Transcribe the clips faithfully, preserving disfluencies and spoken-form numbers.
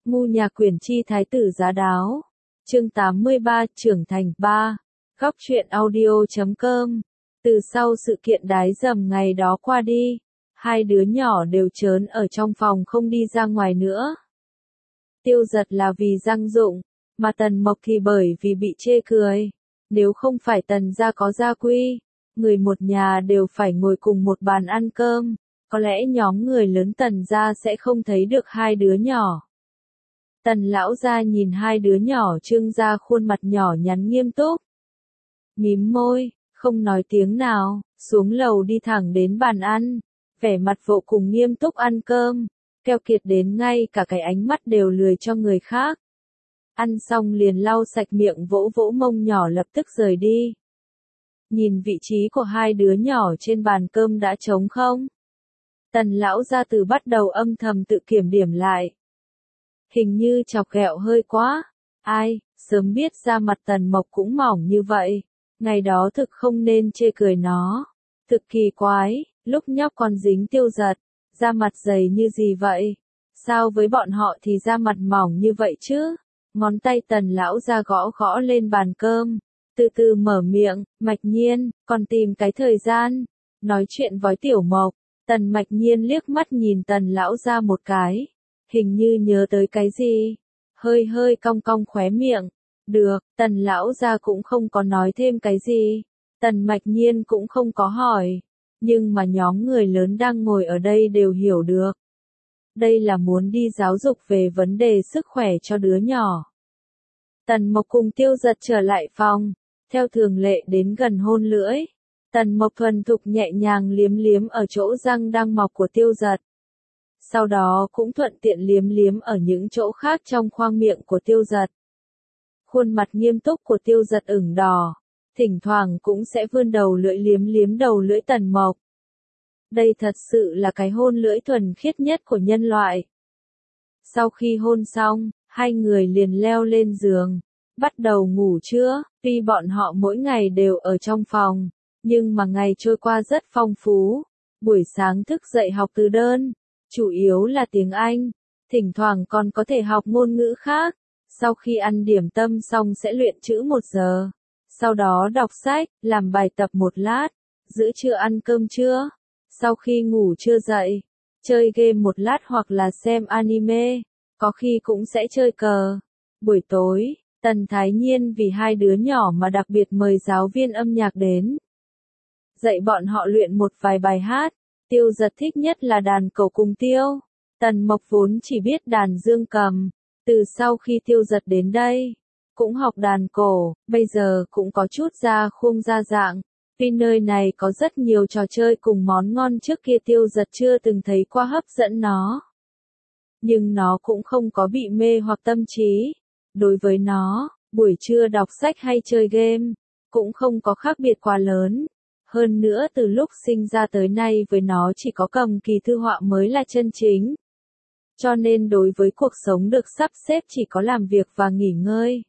Ngu nhà quyển chi thái tử giá đáo. Chương tám mươi ba trưởng thành ba. Góc truyện audio chấm com. Từ sau sự kiện đái dầm ngày đó qua đi, hai đứa nhỏ đều trớn ở trong phòng không đi ra ngoài nữa. Tiêu Giật là vì răng dụng, mà Tần Mộc thì bởi vì bị chê cười. Nếu không phải Tần gia có gia quy, người một nhà đều phải ngồi cùng một bàn ăn cơm, có lẽ nhóm người lớn Tần gia sẽ không thấy được hai đứa nhỏ. Tần lão gia nhìn hai đứa nhỏ trưng ra khuôn mặt nhỏ nhắn nghiêm túc. Mím môi, không nói tiếng nào, xuống lầu đi thẳng đến bàn ăn, vẻ mặt vô cùng nghiêm túc ăn cơm, keo kiệt đến ngay cả cái ánh mắt đều lười cho người khác. Ăn xong liền lau sạch miệng vỗ vỗ mông nhỏ lập tức rời đi. Nhìn vị trí của hai đứa nhỏ trên bàn cơm đã trống không? Tần lão gia từ bắt đầu âm thầm tự kiểm điểm lại. Hình như chọc ghẹo hơi quá. Ai, sớm biết ra mặt Tần Mộc cũng mỏng như vậy. Ngày đó thực không nên chê cười nó. Thực kỳ quái, lúc nhóc còn dính Tiêu Giật, da mặt dày như gì vậy? Sao với bọn họ thì da mặt mỏng như vậy chứ? Ngón tay Tần lão ra gõ gõ lên bàn cơm, từ từ mở miệng, Mạch Nhiên, còn tìm cái thời gian. Nói chuyện với Tiểu Mộc, Tần Mạch Nhiên liếc mắt nhìn Tần lão ra một cái, hình như nhớ tới cái gì, hơi hơi cong cong khóe miệng. Được, Tần lão ra cũng không có nói thêm cái gì, Tần Mạch Nhiên cũng không có hỏi, nhưng mà nhóm người lớn đang ngồi ở đây đều hiểu được. Đây là muốn đi giáo dục về vấn đề sức khỏe cho đứa nhỏ. Tần Mộc cùng Tiêu Giật trở lại phòng, theo thường lệ đến gần hôn lưỡi. Tần Mộc thuần thục nhẹ nhàng liếm liếm ở chỗ răng đang mọc của Tiêu Giật. Sau đó cũng thuận tiện liếm liếm ở những chỗ khác trong khoang miệng của Tiêu Giật. Khuôn mặt nghiêm túc của Tiêu Giật ửng đỏ, thỉnh thoảng cũng sẽ vươn đầu lưỡi liếm liếm đầu lưỡi Tần Mộc. Đây thật sự là cái hôn lưỡi thuần khiết nhất của nhân loại. Sau khi hôn xong, hai người liền leo lên giường, bắt đầu ngủ trưa. Tuy bọn họ mỗi ngày đều ở trong phòng, nhưng mà ngày trôi qua rất phong phú. Buổi sáng thức dậy học từ đơn, chủ yếu là tiếng Anh, thỉnh thoảng còn có thể học ngôn ngữ khác. Sau khi ăn điểm tâm xong sẽ luyện chữ một giờ, sau đó đọc sách, làm bài tập một lát, giữa trưa ăn cơm trưa. Sau khi ngủ trưa dậy, chơi game một lát hoặc là xem anime, có khi cũng sẽ chơi cờ. Buổi tối, Tần Thái Nhiên vì hai đứa nhỏ mà đặc biệt mời giáo viên âm nhạc đến, dạy bọn họ luyện một vài bài hát. Tiêu Giật thích nhất là đàn cổ cùng tiêu. Tần Mộc vốn chỉ biết đàn dương cầm, từ sau khi Tiêu Giật đến đây, cũng học đàn cổ, bây giờ cũng có chút ra khuôn ra dạng. Vì nơi này có rất nhiều trò chơi cùng món ngon trước kia Tiêu Giật chưa từng thấy qua hấp dẫn nó. Nhưng nó cũng không có bị mê hoặc tâm trí. Đối với nó, buổi trưa đọc sách hay chơi game, cũng không có khác biệt quá lớn. Hơn nữa từ lúc sinh ra tới nay với nó chỉ có cầm kỳ thư họa mới là chân chính. Cho nên đối với cuộc sống được sắp xếp chỉ có làm việc và nghỉ ngơi.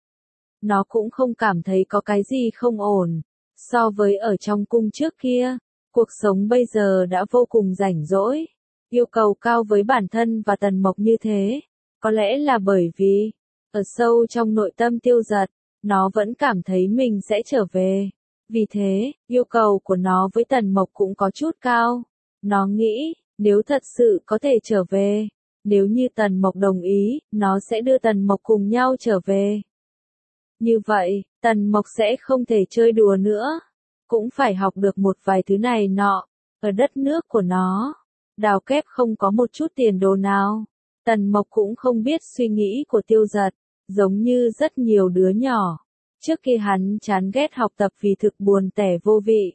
Nó cũng không cảm thấy có cái gì không ổn. So với ở trong cung trước kia, cuộc sống bây giờ đã vô cùng rảnh rỗi. Yêu cầu cao với bản thân và Tần Mộc như thế, có lẽ là bởi vì, ở sâu trong nội tâm Tiêu Giật, nó vẫn cảm thấy mình sẽ trở về. Vì thế, yêu cầu của nó với Tần Mộc cũng có chút cao. Nó nghĩ, nếu thật sự có thể trở về, nếu như Tần Mộc đồng ý, nó sẽ đưa Tần Mộc cùng nhau trở về. Như vậy, Tần Mộc sẽ không thể chơi đùa nữa, cũng phải học được một vài thứ này nọ. Ở đất nước của nó, đào kép không có một chút tiền đồ nào. Tần Mộc cũng không biết suy nghĩ của Tiêu Giật, giống như rất nhiều đứa nhỏ. Trước kia hắn chán ghét học tập vì thực buồn tẻ vô vị.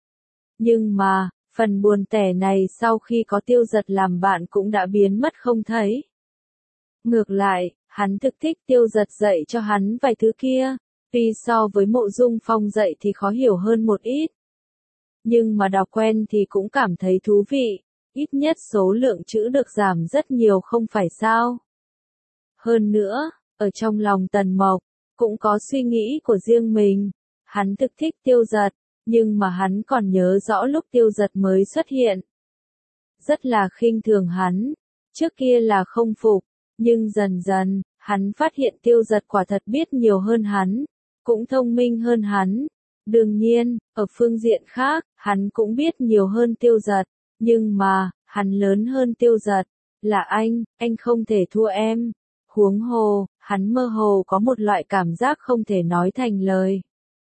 Nhưng mà, phần buồn tẻ này sau khi có Tiêu Giật làm bạn cũng đã biến mất không thấy. Ngược lại, hắn thực thích Tiêu Giật dạy cho hắn vài thứ kia, tuy so với Mộ Dung Phong dạy thì khó hiểu hơn một ít. Nhưng mà đọc quen thì cũng cảm thấy thú vị, ít nhất số lượng chữ được giảm rất nhiều không phải sao. Hơn nữa, ở trong lòng Tần Mộc, cũng có suy nghĩ của riêng mình, hắn thực thích Tiêu Giật, nhưng mà hắn còn nhớ rõ lúc Tiêu Giật mới xuất hiện. Rất là khinh thường hắn, trước kia là không phục, Nhưng dần dần, hắn phát hiện Tiêu Giật quả thật biết nhiều hơn hắn, cũng thông minh hơn hắn. Đương nhiên, ở phương diện khác, hắn cũng biết nhiều hơn Tiêu Giật, nhưng mà, hắn lớn hơn Tiêu Giật. Là anh, anh không thể thua em. Huống hồ, hắn mơ hồ có một loại cảm giác không thể nói thành lời.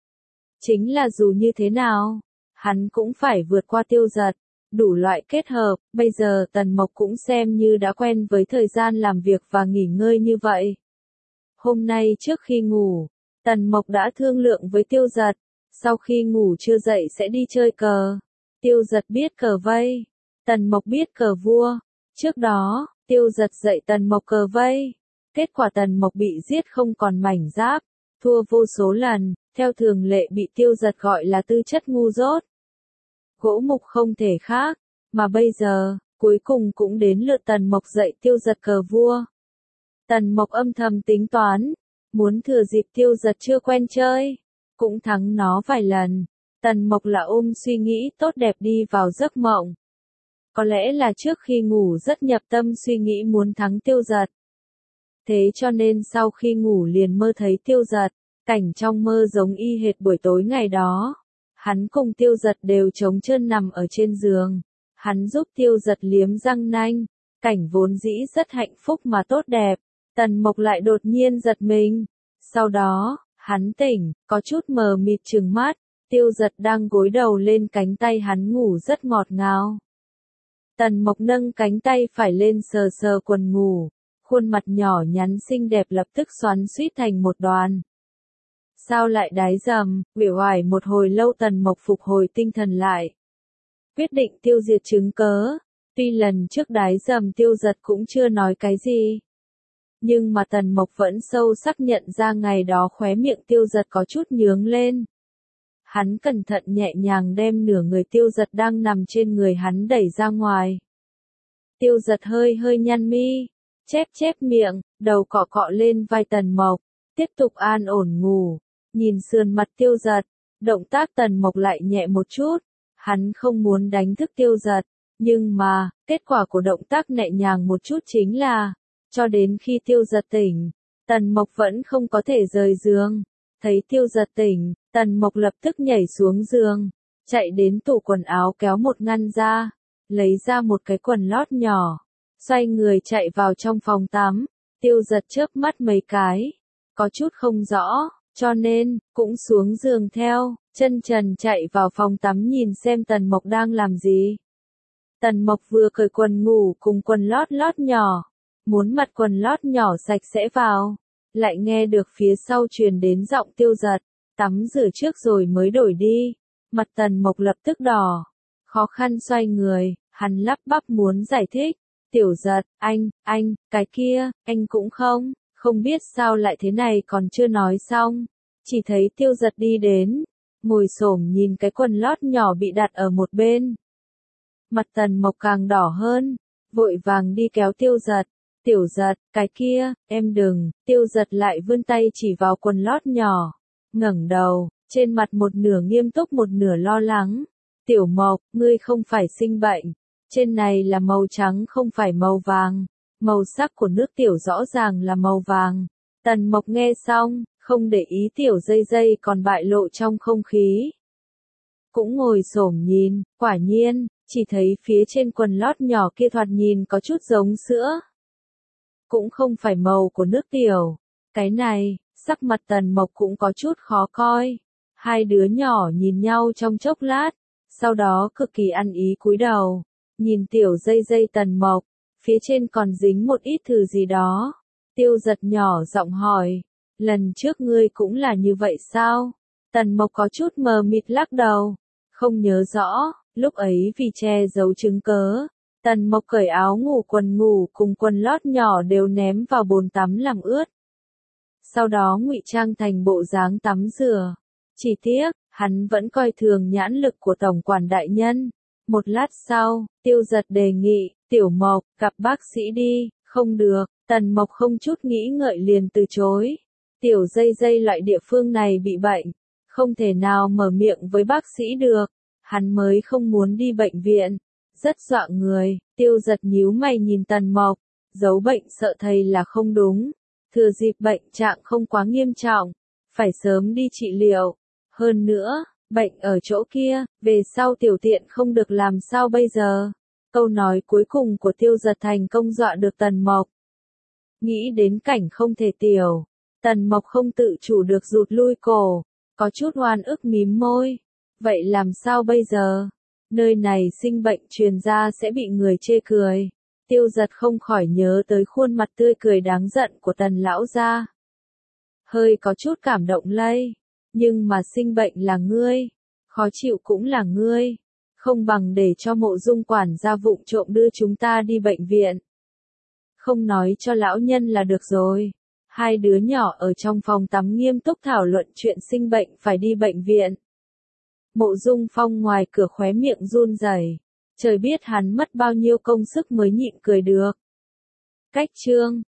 Chính là dù như thế nào, hắn cũng phải vượt qua Tiêu Giật. Đủ loại kết hợp, bây giờ Tần Mộc cũng xem như đã quen với thời gian làm việc và nghỉ ngơi như vậy. Hôm nay trước khi ngủ, Tần Mộc đã thương lượng với Tiêu Giật, sau khi ngủ chưa dậy sẽ đi chơi cờ. Tiêu Giật biết cờ vây, Tần Mộc biết cờ vua. Trước đó, Tiêu Giật dạy Tần Mộc cờ vây. Kết quả Tần Mộc bị giết không còn mảnh giáp, thua vô số lần, theo thường lệ bị Tiêu Giật gọi là tư chất ngu dốt. Gỗ mục không thể khác, mà bây giờ, cuối cùng cũng đến lượt Tần Mộc dạy Tiêu Giật cờ vua. Tần Mộc âm thầm tính toán, muốn thừa dịp Tiêu Giật chưa quen chơi, cũng thắng nó vài lần. Tần Mộc là ôm suy nghĩ tốt đẹp đi vào giấc mộng. Có lẽ là trước khi ngủ rất nhập tâm suy nghĩ muốn thắng Tiêu Giật. Thế cho nên sau khi ngủ liền mơ thấy Tiêu Giật, cảnh trong mơ giống y hệt buổi tối ngày đó. Hắn cùng Tiêu Giật đều trống trơn nằm ở trên giường. Hắn giúp Tiêu Giật liếm răng nanh, cảnh vốn dĩ rất hạnh phúc mà tốt đẹp. Tần Mộc lại đột nhiên giật mình. Sau đó, hắn tỉnh, có chút mờ mịt trừng mắt. Tiêu Giật đang gối đầu lên cánh tay hắn ngủ rất ngọt ngào. Tần Mộc nâng cánh tay phải lên sờ sờ quần ngủ. Khuôn mặt nhỏ nhắn xinh đẹp lập tức xoắn xuýt thành một đoàn. Sao lại đái dầm, uể oải một hồi lâu Tần Mộc phục hồi tinh thần lại. Quyết định tiêu diệt chứng cớ. Tuy lần trước đái dầm Tiêu Giật cũng chưa nói cái gì. Nhưng mà Tần Mộc vẫn sâu sắc nhận ra ngày đó khóe miệng Tiêu Giật có chút nhướng lên. Hắn cẩn thận nhẹ nhàng đem nửa người Tiêu Giật đang nằm trên người hắn đẩy ra ngoài. Tiêu Giật hơi hơi nhăn mi, chép chép miệng, đầu cọ cọ lên vai Tần Mộc, tiếp tục an ổn ngủ. Nhìn sườn mặt Tiêu Giật, động tác Tần Mộc lại nhẹ một chút. Hắn không muốn đánh thức Tiêu Giật, nhưng mà, kết quả của động tác nhẹ nhàng một chút chính là, cho đến khi Tiêu Giật tỉnh, Tần Mộc vẫn không có thể rời giường. Thấy Tiêu Giật tỉnh, Tần Mộc lập tức nhảy xuống giường, chạy đến tủ quần áo kéo một ngăn ra, lấy ra một cái quần lót nhỏ, xoay người chạy vào trong phòng tắm. Tiêu Giật chớp mắt mấy cái, có chút không rõ, cho nên, cũng xuống giường theo, chân trần chạy vào phòng tắm nhìn xem Tần Mộc đang làm gì. Tần Mộc vừa cởi quần ngủ cùng quần lót lót nhỏ, muốn mặc quần lót nhỏ sạch sẽ vào, lại nghe được phía sau truyền đến giọng Tiêu Giật, tắm rửa trước rồi mới đổi đi. Mặt Tần Mộc lập tức đỏ, khó khăn xoay người, hắn lắp bắp muốn giải thích. Tiểu Giật, anh, anh, cái kia, anh cũng không, không biết sao lại thế này còn chưa nói xong. Chỉ thấy Tiêu Giật đi đến, ngồi xổm nhìn cái quần lót nhỏ bị đặt ở một bên. Mặt Tần Mộc càng đỏ hơn, vội vàng đi kéo Tiêu Giật. Tiểu Giật, cái kia, em đừng. Tiêu Giật lại vươn tay chỉ vào quần lót nhỏ, ngẩng đầu, trên mặt một nửa nghiêm túc một nửa lo lắng. Tiểu Mộc, ngươi không phải sinh bệnh. Trên này là màu trắng không phải màu vàng. Màu sắc của nước tiểu rõ ràng là màu vàng. Tần Mộc nghe xong, không để ý tiểu dây dây còn bại lộ trong không khí. Cũng ngồi xổm nhìn, quả nhiên, chỉ thấy phía trên quần lót nhỏ kia thoạt nhìn có chút giống sữa. Cũng không phải màu của nước tiểu. Cái này, sắc mặt Tần Mộc cũng có chút khó coi. Hai đứa nhỏ nhìn nhau trong chốc lát, sau đó cực kỳ ăn ý cúi đầu, nhìn tiểu dây dây Tần Mộc, phía trên còn dính một ít thứ gì đó. Tiêu Giật nhỏ giọng hỏi, lần trước ngươi cũng là như vậy sao? Tần Mộc có chút mờ mịt lắc đầu, không nhớ rõ. Lúc ấy vì che giấu chứng cớ, Tần Mộc cởi áo ngủ quần ngủ cùng quần lót nhỏ đều ném vào bồn tắm làm ướt. Sau đó ngụy trang thành bộ dáng tắm rửa. Chỉ tiếc, hắn vẫn coi thường nhãn lực của tổng quản đại nhân. Một lát sau, Tiêu Giật đề nghị, Tiểu Mộc, gặp bác sĩ đi. Không được, Tần Mộc không chút nghĩ ngợi liền từ chối. Tiểu dây dây loại địa phương này bị bệnh, không thể nào mở miệng với bác sĩ được. Hắn mới không muốn đi bệnh viện, rất dọa người. Tiêu Giật nhíu mày nhìn Tần Mộc, giấu bệnh sợ thầy là không đúng. Thừa dịp bệnh trạng không quá nghiêm trọng, phải sớm đi trị liệu. Hơn nữa, bệnh ở chỗ kia, về sau tiểu tiện không được làm sao bây giờ. Câu nói cuối cùng của Tiêu Giật thành công dọa được Tần Mộc. Nghĩ đến cảnh không thể tiểu, Tần Mộc không tự chủ được rụt lui cổ, có chút oan ức mím môi. Vậy làm sao bây giờ? Nơi này sinh bệnh truyền ra sẽ bị người chê cười. Tiêu Giật không khỏi nhớ tới khuôn mặt tươi cười đáng giận của Tần lão gia. Hơi có chút cảm động lây, nhưng mà sinh bệnh là ngươi, khó chịu cũng là ngươi, không bằng để cho Mộ Dung quản gia vụng trộm đưa chúng ta đi bệnh viện. Không nói cho lão nhân là được rồi. Hai đứa nhỏ ở trong phòng tắm nghiêm túc thảo luận chuyện sinh bệnh phải đi bệnh viện. Mộ Dung Phong ngoài cửa khóe miệng run rẩy, trời biết hắn mất bao nhiêu công sức mới nhịn cười được. Cách chương